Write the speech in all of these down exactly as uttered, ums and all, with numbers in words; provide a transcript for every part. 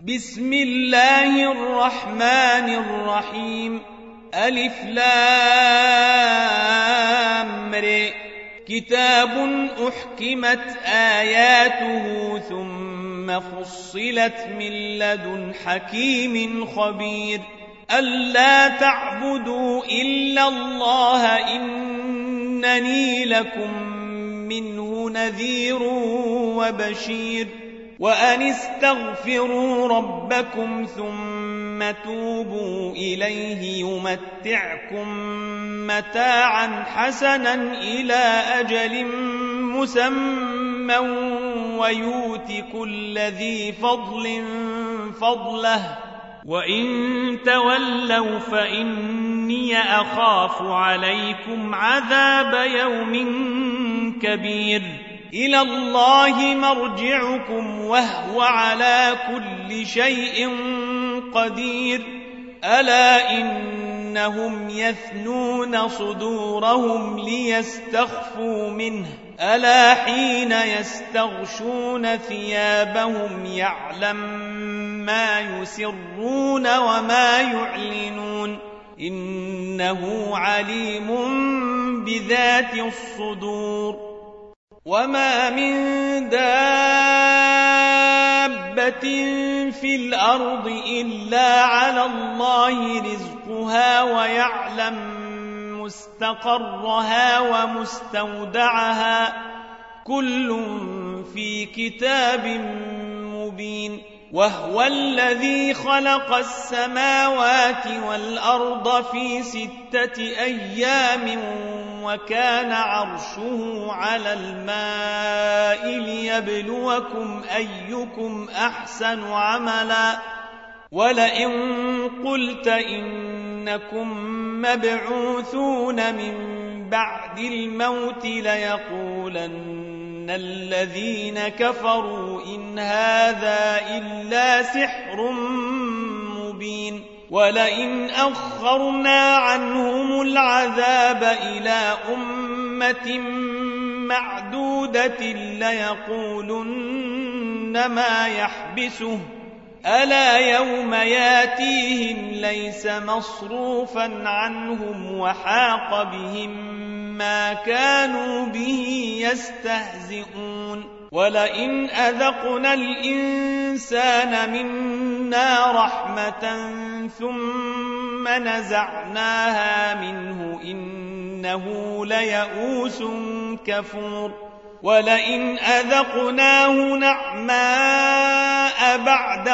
بسم الله الرحمن الرحيم. ألف لام ر. كتاب أحكمت آياته ثم فصلت من لدن حكيم خبير. ألا تعبدوا إلا الله إنني لكم منه نذير وبشير. وأن استغفروا ربكم ثم توبوا إليه يمتعكم متاعا حسنا إلى أجل مسمى ويؤت كل ذي فضل فضله وإن تولوا فإني أخاف عليكم عذاب يوم كبير. إلى الله مرجعكم وهو على كل شيء قدير. ألا إنهم يثنون صدورهم ليستخفوا منه ألا حين يستغشون ثيابهم يعلم ما يسرون وما يعلنون إنه عليم بذات الصدور. وما من دابة في الأرض إلا على الله رزقها ويعلم مستقرها ومستودعها كل في كتاب مبين. وهو الذي خلق السماوات والأرض في ستة أيام وكان عرشه على الماء ليبلوكم أيكم أحسن عملا. ولئن قلت إنكم مبعوثون من بعد الموت ليقولن الذين كفروا إن هذا إلا سحر مبين. ولئن أخرنا عنهم العذاب إلى أمة معدودة ليقولن ما يحبسه ألا يوم ياتيهم ليس مصروفا عنهم وحاق بهم ما كانوا به يستهزئون. ولئن أذقنا الإنسان منا رحمة ثم نزعناها منه إنه ليئوس كفور. ولئن أذقناه نعماء بعد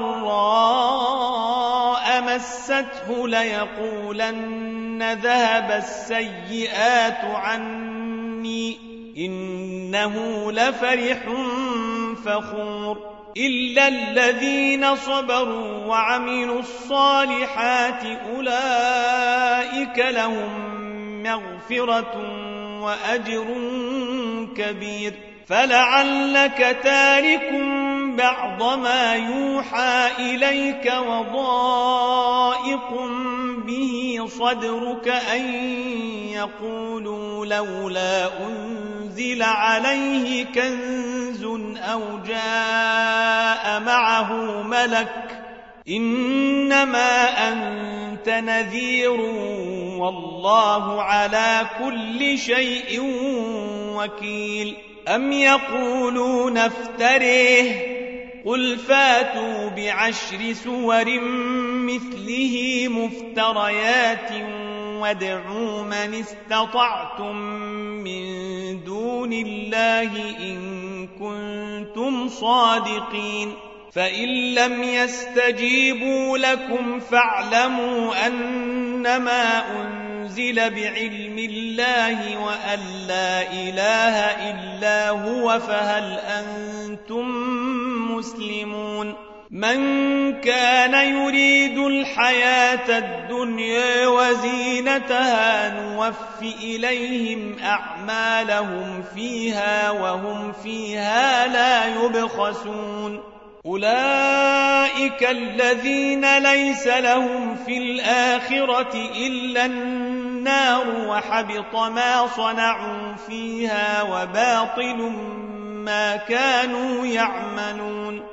ضراء مسته ليقولن ذهب السيئات عني إنه لفرح فخور. إلا الذين صبروا وعملوا الصالحات أولئك لهم مغفرة وأجر كبير. فلعلك تارك بعض ما يوحى إليك وضائق به صدرك أن يقولوا لولا أنزل عليه كنز أو جاء معه ملك إنما أنت نذير والله على كل شيء وكيل. أم يقولون افتريه قل فاتوا بعشر سور مثله مفتريات وادعوا من استطعتم من دون الله إن كنتم صادقين. فإن لم يستجيبوا لكم فاعلموا أنما أنزل بعلم الله وأن لا إله إلا هو فهل أنتم مسلمون. من كان يريد الحياة الدنيا وزينتها نوف إليهم أعمالهم فيها وهم فيها لا يبخسون. أولئك الذين ليس لهم في الآخرة إلا النار وحبط ما صنعوا فيها وباطل ما كانوا يعملون.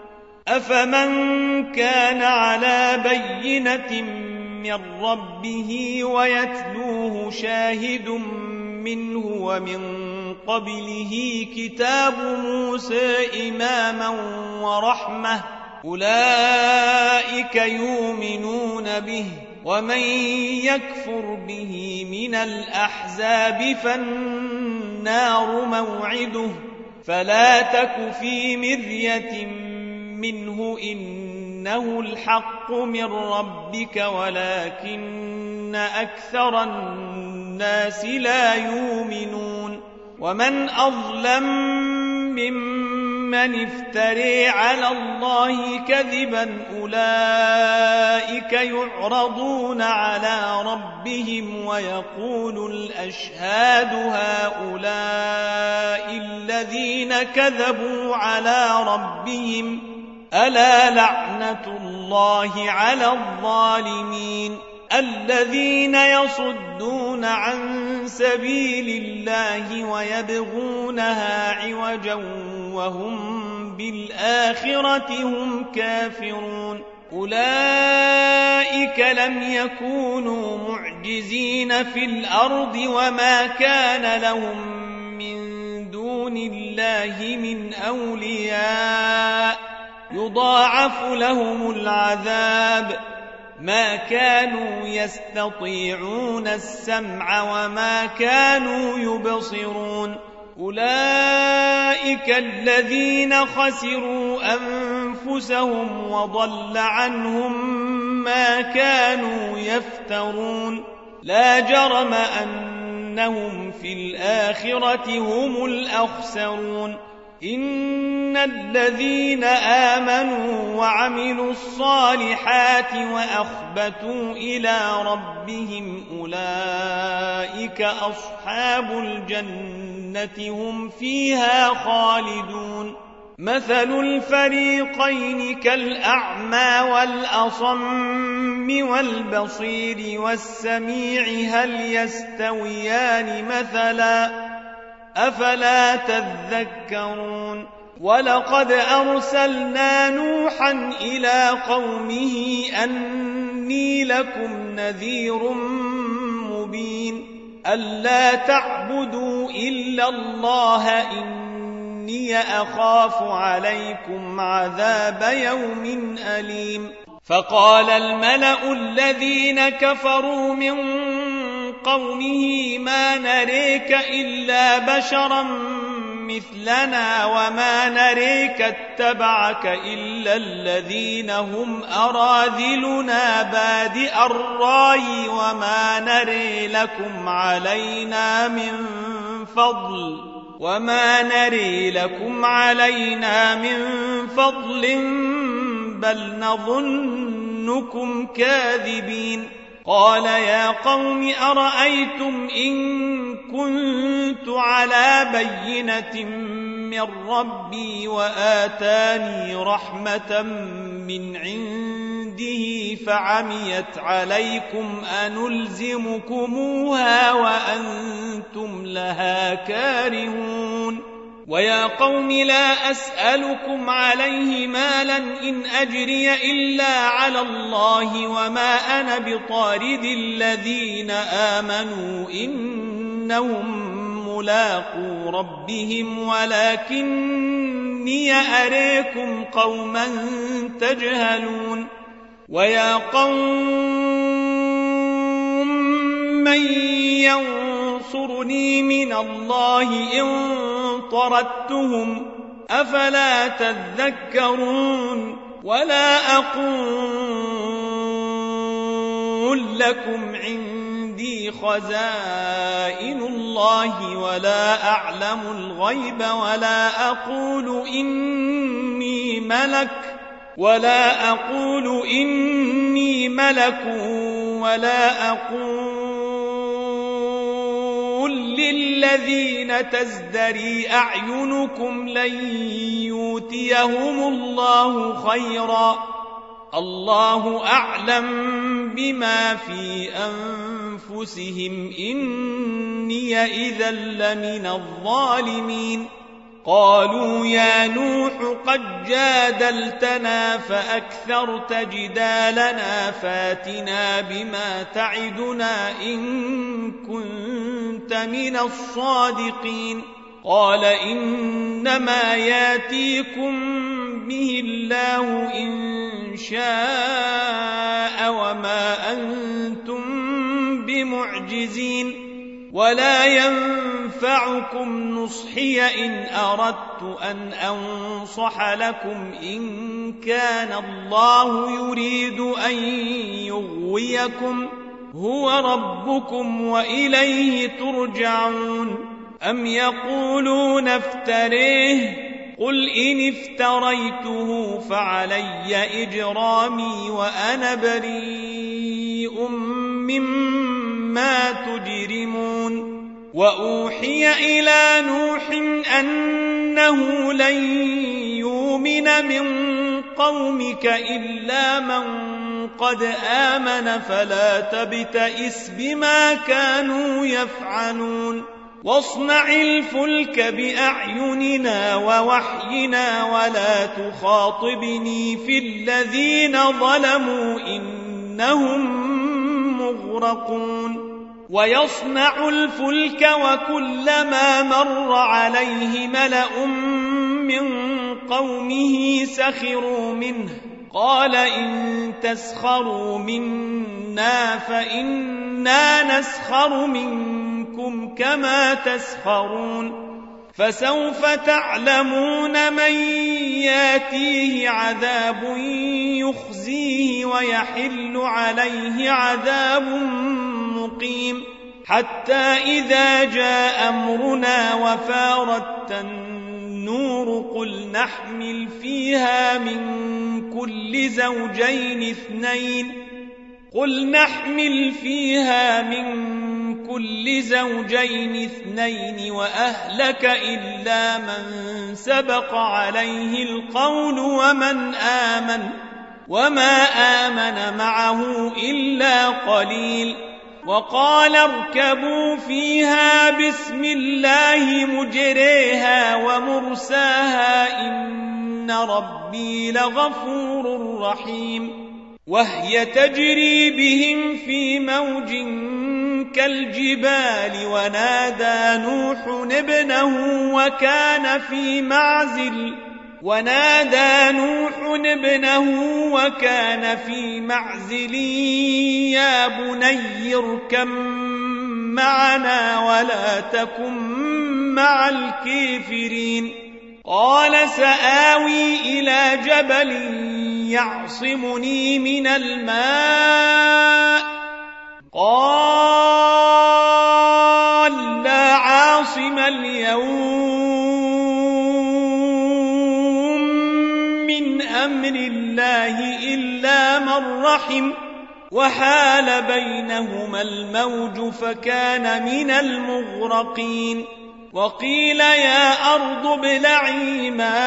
أفمن كان على بينة من ربه ويتلوه شاهد منه ومن قبله كتاب موسى إماما ورحمة أولئك يؤمنون به ومن يكفر به من الأحزاب فالنار موعده فلا تك في مرية منه إنه الحق من ربك ولكن أكثر الناس لا يؤمنون ومن أظلم ممن افتري على الله كذبا أولئك يعرضون على ربهم ويقول الأشهاد هؤلاء الذين كذبوا على ربهم ألا لعنة الله على الظالمين الذين يصدون عن سبيل الله ويبغونها عوجا وهم بالآخرة هم كافرون أولئك لم يكونوا معجزين في الأرض وما كان لهم من دون الله من أولياء يضاعف لهم العذاب ما كانوا يستطيعون السمع وما كانوا يبصرون أولئك الذين خسروا أنفسهم وضل عنهم ما كانوا يفترون لا جرم أنهم في الآخرة هم الأخسرون إن الذين آمنوا وعملوا الصالحات وأخبتوا إلى ربهم أولئك أصحاب الجنة هم فيها خالدون مثل الفريقين كالأعمى والأصم والبصير والسميع هل يستويان مثلا أفلا تذكرون ولقد أرسلنا نوحا إلى قومه أني لكم نذير مبين ألا تعبدوا إلا الله إني أخاف عليكم عذاب يوم أليم فقال الملأ الذين كفروا من قومه ما نريك إلا بشرا مثلنا وما نريك اتبعك إلا الذين هم أراذلنا بادئ الرأي وما نري لكم علينا من فضل وما نري لكم علينا من فضل بل نظنكم كاذبين قال يا قوم أرأيتم إن كنت على بينة من ربي وآتاني رحمة من عنده فعميت عليكم أنلزمكموها وأنتم لها كارهون ويا قوم لا أسألكم عليه مالا إن أجري إلا على الله وما أنا بطارد الذين آمنوا إنهم ملاقو ربهم ولكني أريكم قوما تجهلون ويا قوم من ينصرني من الله إن طردتهم أفلا تذكرون ولا أقول لكم عندي خزائن الله ولا أعلم الغيب ولا أقول إني ملك ولا أقول إني ملك ولا أقول للذين تزدري أعينكم لن يؤتيهم الله خيرا الله أعلم بما في أنفسهم إني إذا لمن الظالمين قالوا يا نوح قد جادلتنا فأكثرت جدالنا فاتنا بما تعدنا إن كنت من الصادقين قال إنما ياتيكم به الله إن شاء وما أنتم بمعجزين ولا ينفعكم نصحي إن أردت أن أنصح لكم إن كان الله يريد أن يغويكم هو ربكم وإليه ترجعون أم يقولون افتريه قل إن افتريته فعلي إجرامي وأنا بريء مما تجرمون وأوحي إلى نوح أنه لن يؤمن من قومك إلا من قد آمن فلا تبتئس بما كانوا يفعلون واصنع الفلك بأعيننا ووحينا ولا تخاطبني في الذين ظلموا إنهم مغرقون ويصنع الفلك وكلما مر عليه ملأ من قومه سخروا منه قال إن تسخروا منا فإنا نسخر منكم كما تسخرون فسوف تعلمون من ياتيه عذاب يخزيه ويحل عليه عذاب مقيم حتى إذا جاء أمرنا وفارت النور قل نحمل فيها من كل زوجين اثنين قل نحمل فيها من كل زوجين اثنين وأهلك إلا من سبق عليه القول ومن آمن وما آمن معه إلا قليل وقال اركبوا فيها بسم الله مجريها ومرساها إن ربي لغفور رحيم وهي تجري بهم في موج كالجبال ونادى نوح ابنه وكان في معزل ونادى نوح ابنه وكان في معزل يا بني اركب معنا ولا تكن مع الكافرين قال سآوي إلى جبل يعصمني من الماء قال لا عاصم اليوم من أمر الله إلا من رحم وحال بينهما الموج فكان من المغرقين وقيل يا أرض ابلعي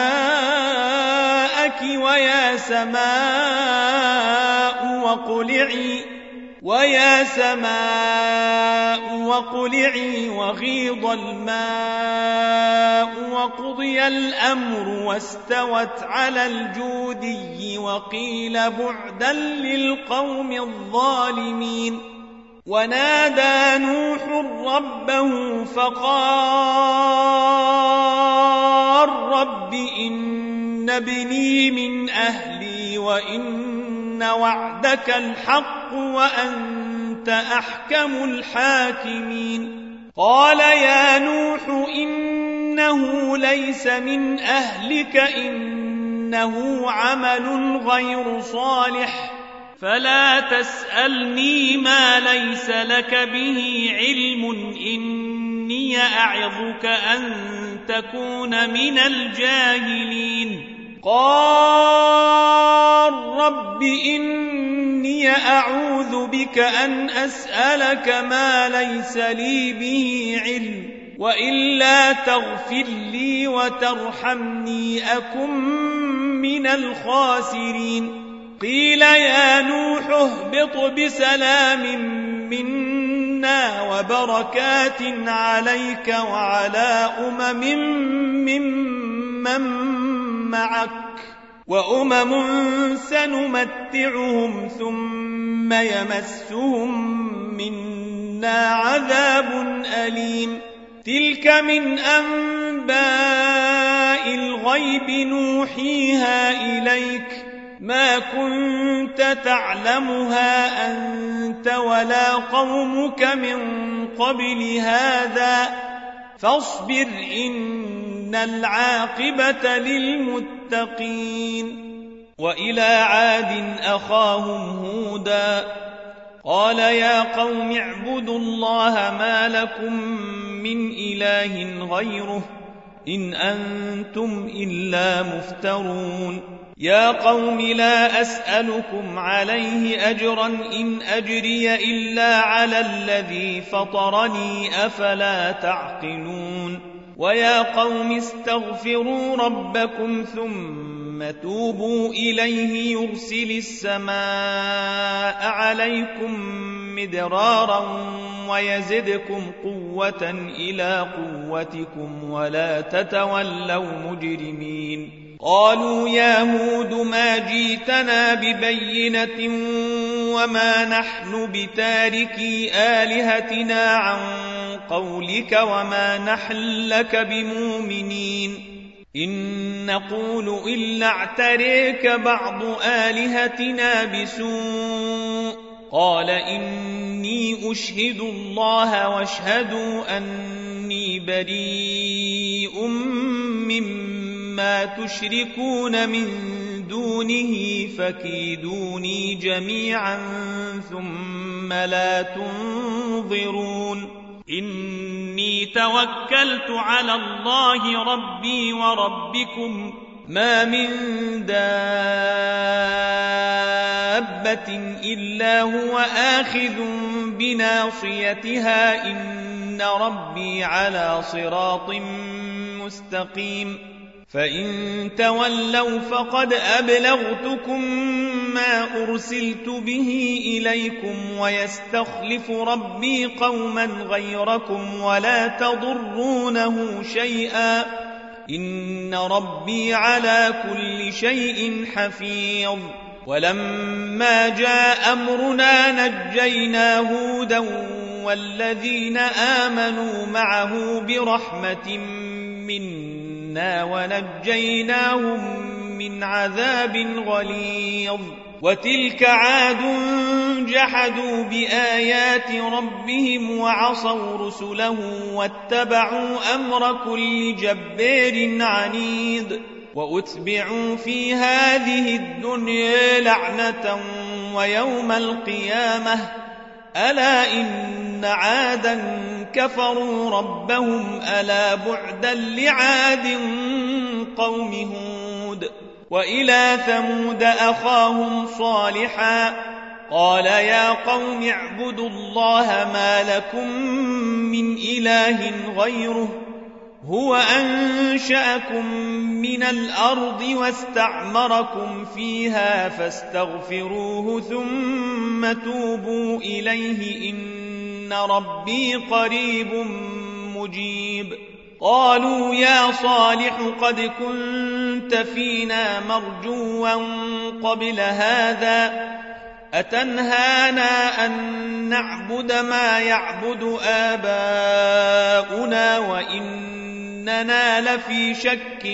ماءك ويا سماء وقلعي ويا سماء وقلعي وغيض الماء وقضي الأمر واستوت على الجودي وقيل بعدا للقوم الظالمين ونادى نوح ربه فقال رب إن ابني من أهلي وإن وعدك الحق وأنت أحكم الحاكمين قال يا نوح إنه ليس من أهلك إنه عمل غير صالح فلا تسألني ما ليس لك به علم إني أعظك أن تكون من الجاهلين قال رب إني أعوذ بك أن أسألك ما ليس لي به علم وإلا تغفر لي وترحمني أكن من الخاسرين قيل يا نوح اهبط بسلام منا وبركات عليك وعلى أمم ممن معك وأمم سنمتعهم ثم يمسهم منا عذاب أليم تلك من أنباء الغيب نوحيها إليك ما كنت تعلمها أنت ولا قومك من قبل هذا فاصبر إن العاقبة للمتقين وإلى عاد أخاهم هودا قال يا قوم اعبدوا الله ما لكم من إله غيره إن أنتم إلا مفترون يا قوم لا أسألكم عليه أجرا إن أجري إلا على الذي فطرني أفلا تعقلون ويا قوم استغفروا ربكم ثم توبوا إليه يرسل السماء عليكم مدرارا ويزدكم قوة إلى قوتكم ولا تتولوا مجرمين قالوا يا هود ما جيتنا ببينة وما نحن بتاركي آلهتنا عن قولك وما نحن لك بمؤمنين إن نقول إلا اعتريك بعض آلهتنا بسوء قال إني أشهد الله واشهدوا أني بريء مما تشركون من دونه فكيدوني جميعا ثم لا تنظرون إني توكلت على الله ربي وربكم ما من دابة إلا هو آخذ بناصيتها إن ربي على صراط مستقيم فإن تولوا فقد أبلغتكم ما أرسلت به إليكم ويستخلف ربي قوما غيركم ولا تضرونه شيئا إن ربي على كل شيء حفيظ ولما جاء أمرنا نجينا هودا والذين آمنوا معه برحمة منا ونجيناهم من عذاب غليظ وتلك عاد جحدوا بآيات ربهم وعصوا رسله واتبعوا أمر كل جبار عنيد وأتبعوا في هذه الدنيا لعنة ويوم القيامة ألا إن عادا كفروا ربهم ألا بعدا لعاد قوم هود وإلى ثمود أخاهم صالحا قال يا قوم اعبدوا الله ما لكم من إله غيره هو أنشأكم من الأرض واستعمركم فيها فاستغفروه ثم توبوا إليه إن ربي قريب مجيب قالوا يا صالح قد كنت فينا مرجوا قبل هذا أتنهانا أن نعبد ما يعبد آباؤنا وإننا لفي شك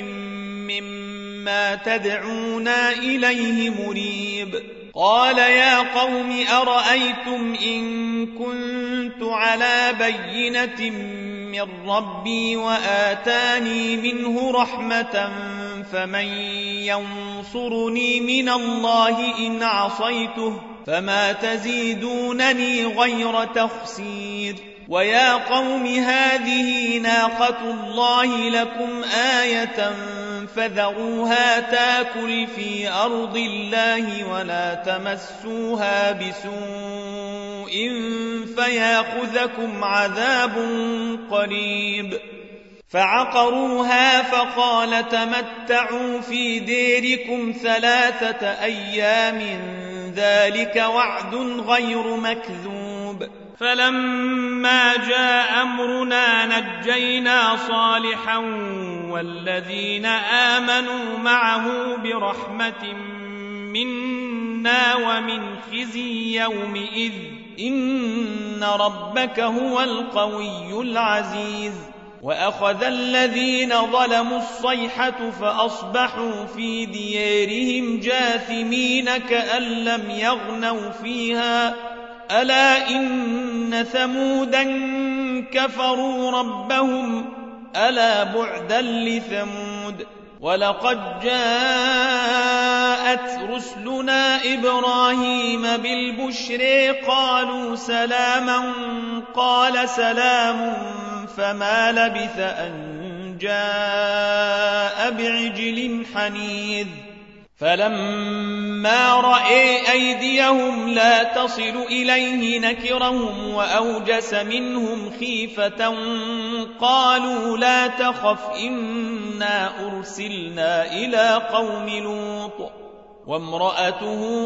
مما تدعونا إليه مريب قال يا قوم أرأيتم إن كنت على بينة من ربي وآتاني منه رحمة فمن ينصرني من الله إن عصيته فما تزيدونني غير تخسير ويا قوم هذه ناقة الله لكم آية فذروها تاكل في أرض الله ولا تمسوها بسوء فياخذكم عذاب قريب فعقروها فقال تمتعوا في ديركم ثلاثة أيام ذلك وعد غير مكذوب فلما جاء أمرنا نجينا صالحا والذين آمنوا معه برحمة منا ومن خزي يومئذ إن ربك هو القوي العزيز وأخذ الذين ظلموا الصيحة فأصبحوا في ديارهم جاثمين كأن لم يغنوا فيها ألا إن ثمودا كفروا ربهم ألا بعدا لثمود ولقد جاءت رسلنا إبراهيم بالبشر قالوا سلاما قال سلام فما لبث أن جاء بعجل حنيذ فلما رأى أيديهم لا تصل إليه نكرهم وأوجس منهم خيفة قالوا لا تخف إنا أرسلنا إلى قوم لوط وامرأته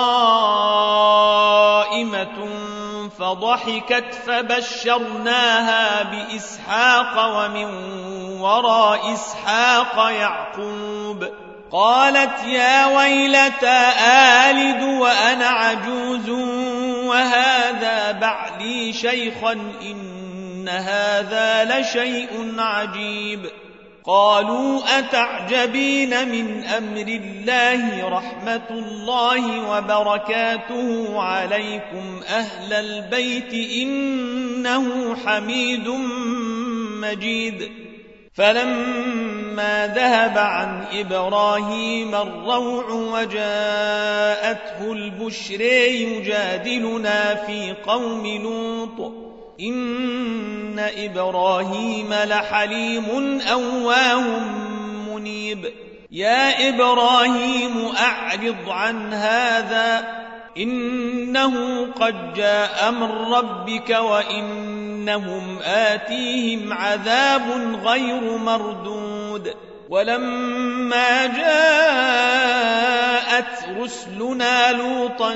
قائمة فضحكت فبشرناها بإسحاق ومن وراء إسحاق يعقوب قالت يا ويلتى آلد وأنا عجوز وهذا بعلي شيخا إن هذا لشيء عجيب قالوا أتعجبين من أمر الله رحمة الله وبركاته عليكم أهل البيت إنه حميد مجيد فلما ذهب عن إبراهيم الروع وجاءته البشر يجادلنا في قوم لوط إن إبراهيم لحليم أواه منيب يا إبراهيم أعرض عن هذا إنه قد جاء من ربك وإنهم آتيهم عذاب غير مردود ولما جاءت رسلنا لوطا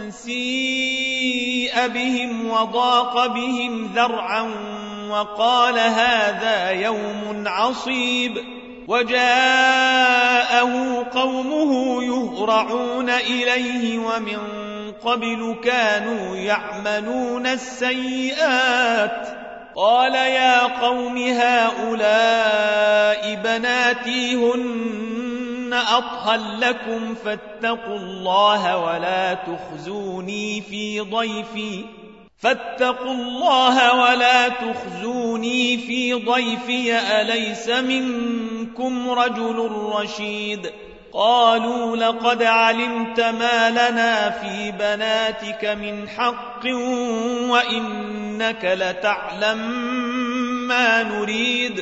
سيء بهم وضاق بهم ذرعا وقال هذا يوم عصيب وجاءه قومه يهرعون إليه ومن قبل كانوا يعملون السيئات قال يا قوم هؤلاء بناتي هن أطهر لكم فاتقوا الله ولا تخزوني في ضيفي فاتقوا الله ولا تخزوني في ضيفي أليس منكم رجل رشيد قالوا لقد علمت ما لنا في بناتك من حق وإنك لتعلم ما نريد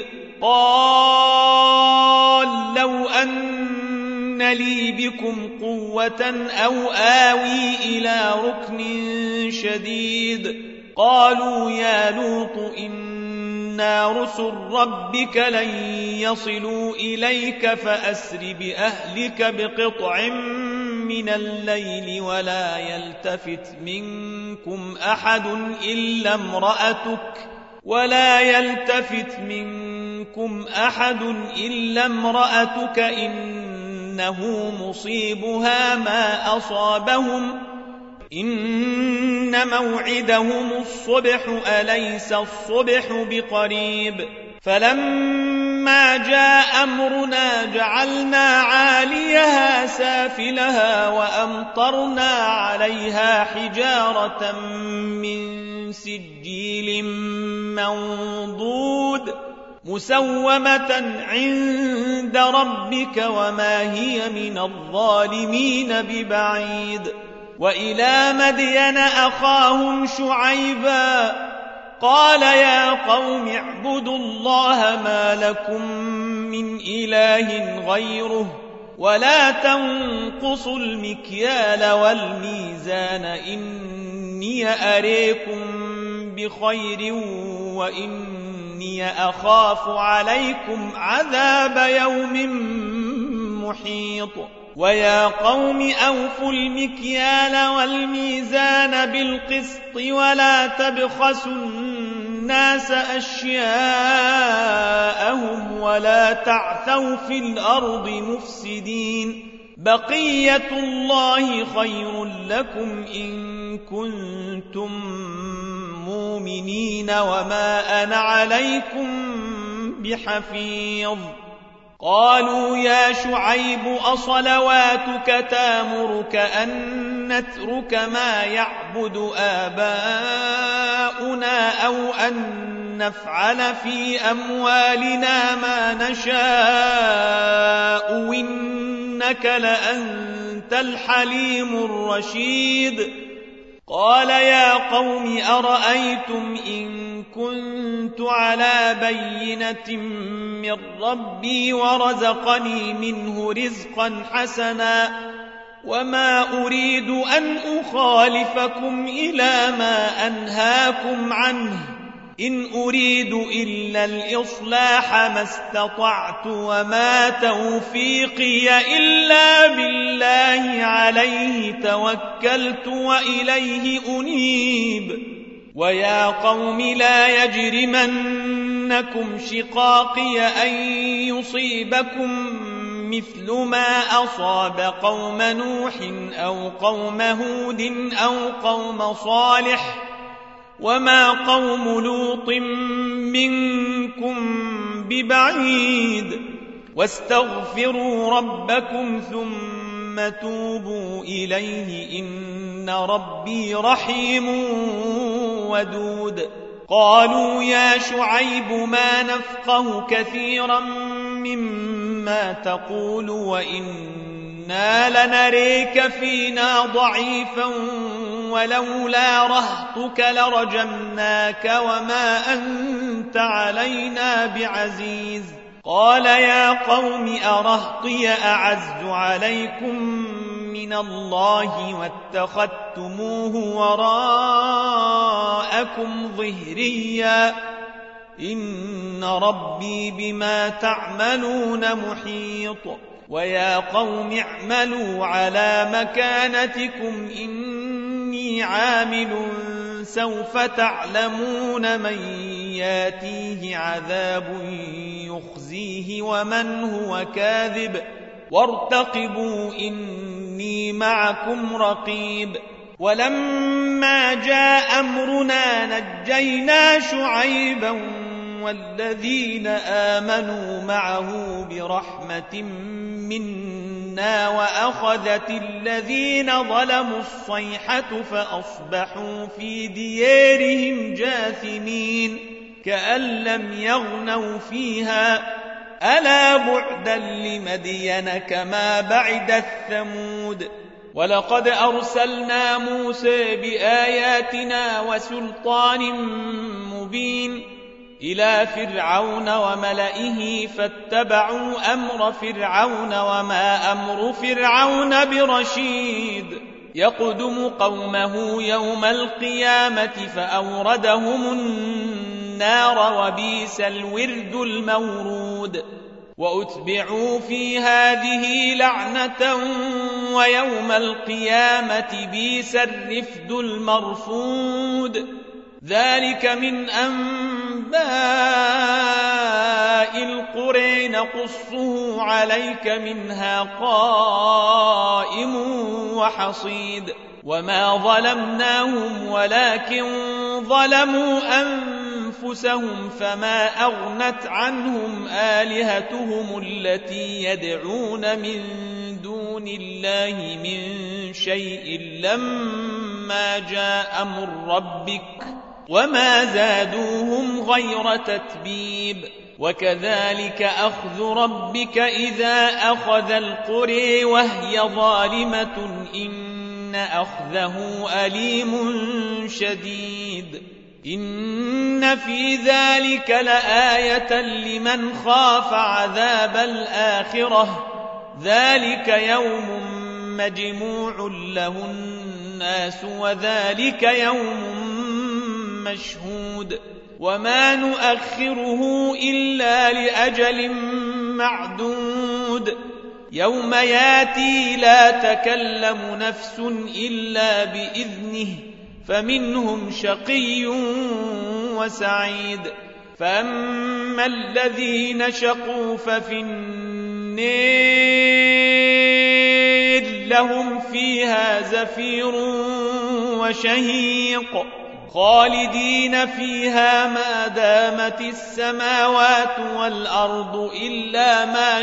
قال لو أن لي بكم قوة أو آوي إلى ركن شديد قالوا يا لوط إنا رسل ربك لن يصلوا إليك فأسر بأهلك بقطع من الليل ولا يلتفت منكم أحد إلا امرأتك ولا يلتفت منكم أحد إلا امرأتك إنه مصيبها ما أصابهم إن موعدهم الصبح أليس الصبح بقريب فلما جاء أمرنا جعلنا عاليها سافلها وأمطرنا عليها حجارة من سجيل منضود مسومة عند ربك وما هي من الظالمين ببعيد وإلى مدين أخاهم شعيبا قال يا قوم اعبدوا الله ما لكم من إله غيره ولا تنقصوا المكيال والميزان إني أريكم بخير وإني أخاف عليكم عذاب يوم محيط ويا قوم أوفوا المكيال والميزان بالقسط ولا تبخسوا الناس أشياءهم ولا تعثوا في الأرض مفسدين بقية الله خير لكم إن كنتم مؤمنين وما أنا عليكم بحفيظ قالوا يا شعيب أصلواتك تامرك أن نترك ما يعبد آباؤنا أو أن نفعل في أموالنا ما نشاء إنك لأنت الحليم الرشيد قال يا قوم أرأيتم إن كنت على بينة من ربي ورزقني منه رزقا حسنا وما أريد أن أخالفكم إلى ما أنهاكم عنه إن أريد إلا الإصلاح ما استطعت وما توفيقي إلا بالله عليه توكلت وإليه أنيب ويا قوم لا يجرمنكم شقاقي أن يصيبكم مثل ما أصاب قوم نوح أو قوم هود أو قوم صالح وما قوم لوط منكم ببعيد واستغفروا ربكم ثم توبوا إليه إن ربي رحيم ودود قالوا يا شعيب ما نفقه كثيرا مما تقول وإنا لنريك فينا ضعيفا ولولا رهطك لرجمناك وما أنت علينا بعزيز قال يا قوم أرهطي أعز عليكم من الله واتخذتموه وراءكم ظهريا إن ربي بما تعملون محيط ويا قوم اعملوا على مكانتكم إني عامل سوف تعلمون من ياتيه عذاب يخزيه ومن هو كاذب وارتقبوا إني معكم رقيب ولما جاء أمرنا نجينا شعيبا والذين آمنوا معه برحمة منا وأخذت الذين ظلموا الصيحة فأصبحوا في ديارهم جاثمين كأن لم يغنوا فيها ألا بعدا لمدين كما بعد الثمود ولقد أرسلنا موسى بآياتنا وسلطان مبين إلى فرعون وملئه فاتبعوا أمر فرعون وما أمر فرعون برشيد يقدم قومه يوم القيامة فأوردهم النار وبئس الورد المورود وأتبعوا في هذه لعنة ويوم القيامة بئس الرفد المرفود ذلك من أنباء القرى نقصه عليك منها قائم وحصيد وما ظلمناهم ولكن ظلموا أنفسهم فما أغنت عنهم آلهتهم التي يدعون من دون الله من شيء لما جاء أمر ربك وما زادوهم غير تتبيب وكذلك أخذ ربك إذا أخذ القرى وهي ظالمة إن أخذه أليم شديد إن في ذلك لآية لمن خاف عذاب الآخرة ذلك يوم مجموع له الناس وذلك يوم مشهود وما نؤخره إلا لأجل معدود يوم ياتي لا تكلم نفس إلا بإذنه فمنهم شقي وسعيد فأما الذين شقوا ففي النار لهم فيها زفير وشهيق خالدين فيها ما دامت السماوات والأرض إلا ما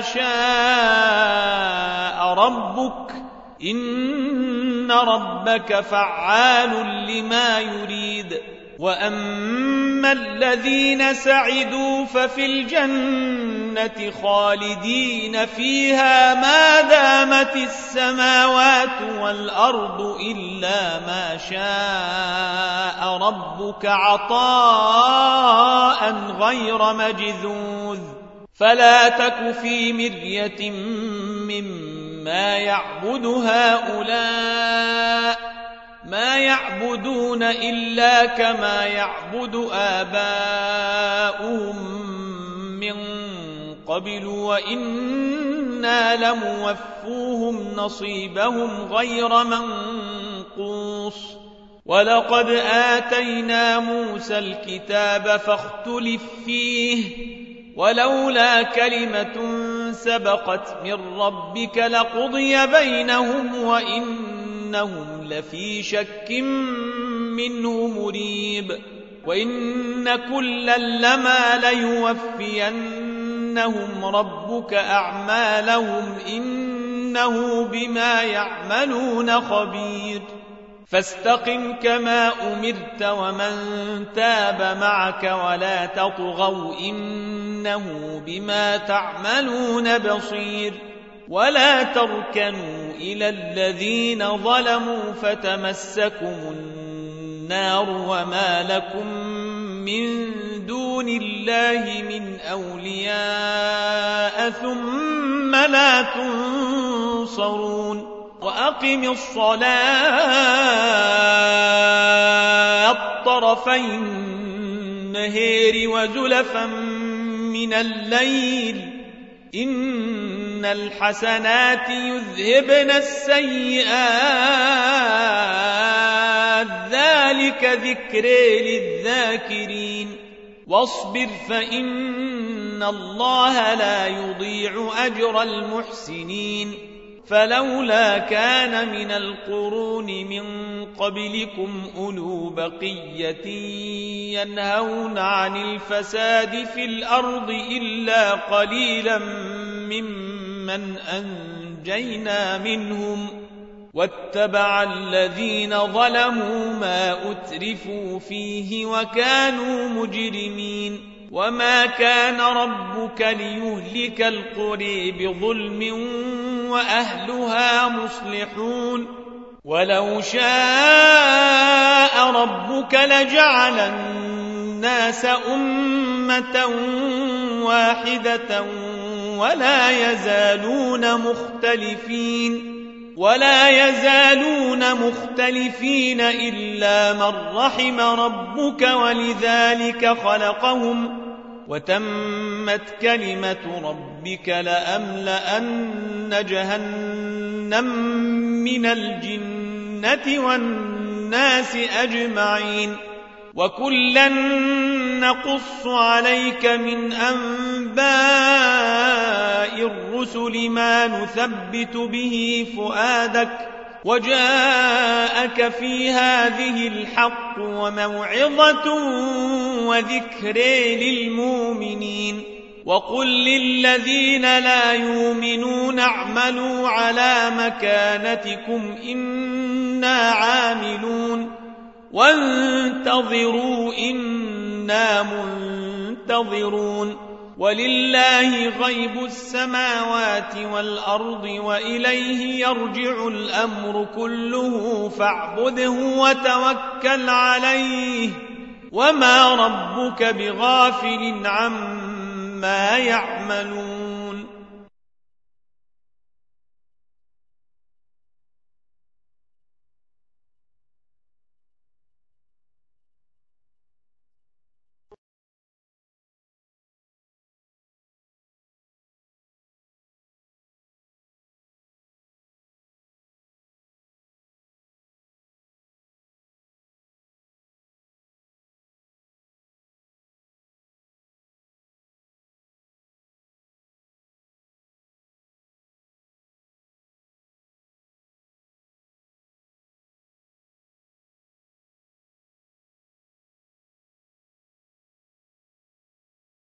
شاء ربك إن ربك فعال لما يريد وأما الذين سعدوا ففي الجنة خالدين فيها ما دامت السماوات والأرض إلا ما شاء ربك عطاء غير مجذوذ فلا تك في مرية مما يعبد هؤلاء ما يعبدون إلا كما يعبد آباؤهم من قبل وإنا لموفوهم نصيبهم غير منقوص ولقد آتينا موسى الكتاب فاختلف فيه ولولا كلمة سبقت من ربك لقضي بينهم وإنهم لفي شك منه مريب وإن كلا لما ليوفينهم ربك أعمالهم إنه بما يعملون خبير فاستقم كما أمرت ومن تاب معك ولا تطغوا إنه بما تعملون بصير ولا تركنوا إلى الذين ظلموا فتمسكم النار وما لكم من دون الله من أولياء ثم لا تنصرون وأقم الصلاة طرفي النهار وزلفا من الليل إن الحسنات يذهبن السيئات ذلك ذكر للذاكرين واصبر فإن الله لا يضيع أجر المحسنين فلولا كان من القرون من قبلكم أولو بقية ينهون عن الفساد في الأرض إلا قليلا ممن أنجينا منهم واتبع الذين ظلموا ما أترفوا فيه وكانوا مجرمين وما كان ربك ليهلك القرى بظلم وأهلها مصلحون ولو شاء ربك لجعل الناس أمة واحدة ولا يزالون مختلفين ولا يزالون مختلفين إلا من رحم ربك ولذلك خلقهم وتمت كلمة ربك لأملأن جهنم من الجنة والناس أجمعين وكلا نقص عليك من أنباء الرسل ما نثبت به فؤادك وجاءك في هذه الحق وموعظة وذكر للمؤمنين وقل للذين لا يؤمنون اعملوا على مكانتكم إنا عاملون وانتظروا إنا منتظرون ولله غيب السماوات والأرض وإليه يرجع الأمر كله فاعبده وتوكل عليه وما ربك بغافل عما يعملون